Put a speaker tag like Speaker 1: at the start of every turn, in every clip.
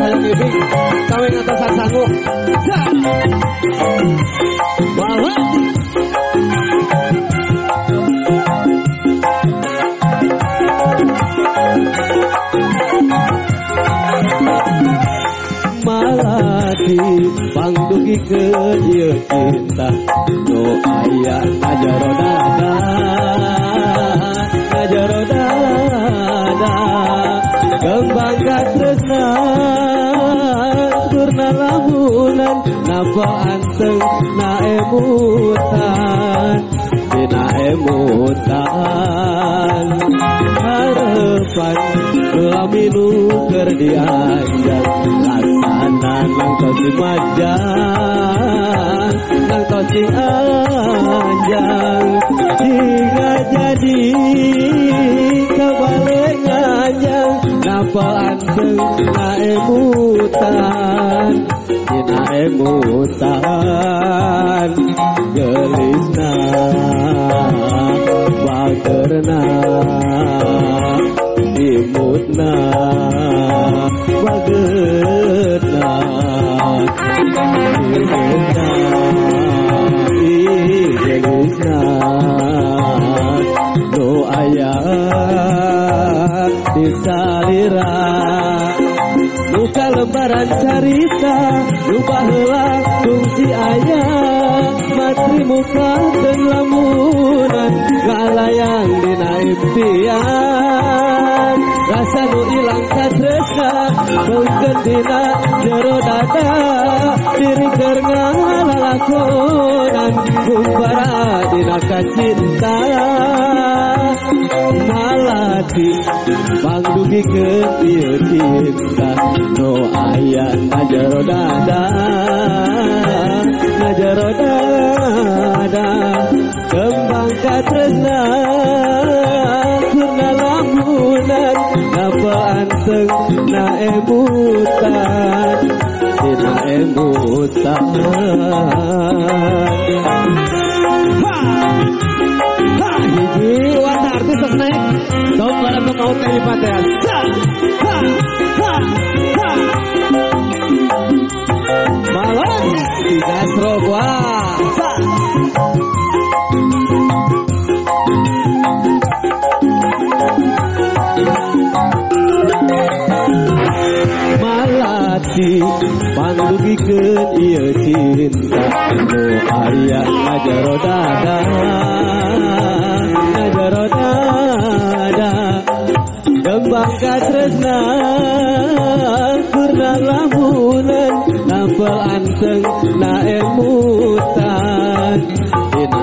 Speaker 1: Hayang ibing kawin atasan sangu. Malati. Malati pangdugi ke ieu cinta nu aya ngajarodada kembang katresna kurna lamunan napa anteng na emutan dina emutan harapan laminu keur dianjak laksana nang tosi majang nang tosi anjang jika jadi kebalik anjang napa anteng na emutan dina emutan gelisna bagerna imutna bagerna imutna gelisna nu aya di salira buka lembaran carita lupa heula fungsi ayah matri muka dan lamunan ngalayang dina impian rasa nu ilang katresna mungkin dina jero dada diri keur ngalalakonan kumpara dina kacinta malati pangdugikeun ieu cinta nu aya ngajero dada kembang katresna kurna lamunan napa anteng na emutan dina emutan hiji warna artis sok naik sok barang mau tadi paten malam di gastro puasa malati pangdugikeun ieu cinta nu aya ngajarodada kembang katresna kurna lamunan napa anteng na emutan dina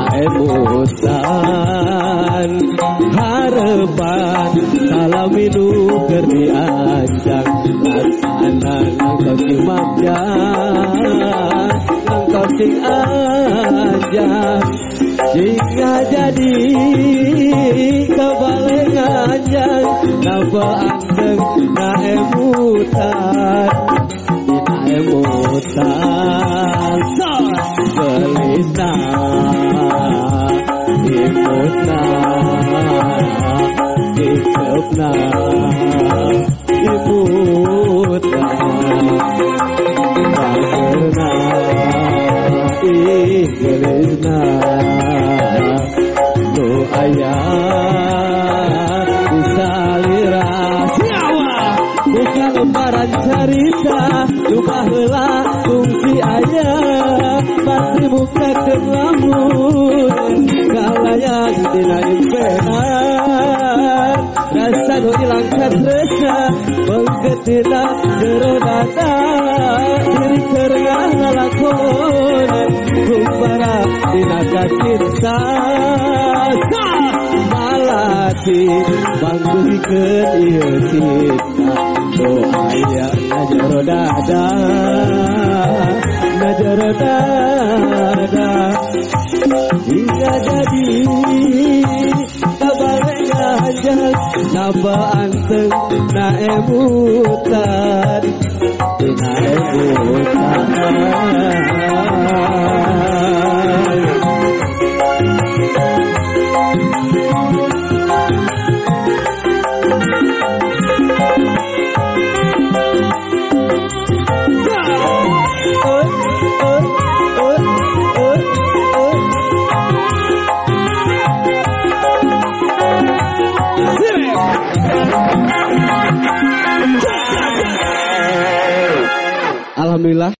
Speaker 1: emutan harapan salaminu keur dianjak laksana nang sing majang nang sing anjak jika jadi kebalik anjang napa anteng na emutan dina emutan gelisna imutna ikepna imutna bagerna gelisna nu aya di salira siawa buka lembaran carita lupa heula fungsi ayah pasti muka kelamun kalayang dina impenan rasa nu ilang katresna beungkeut dina jero dada diri keur ngalakonan kumpara dina kacinta malati pangdugikeun ieu cinta nu aya ngajero dada hingga jadi kabare ngajak napa anteng na emutan dina emutan Alhamdulillah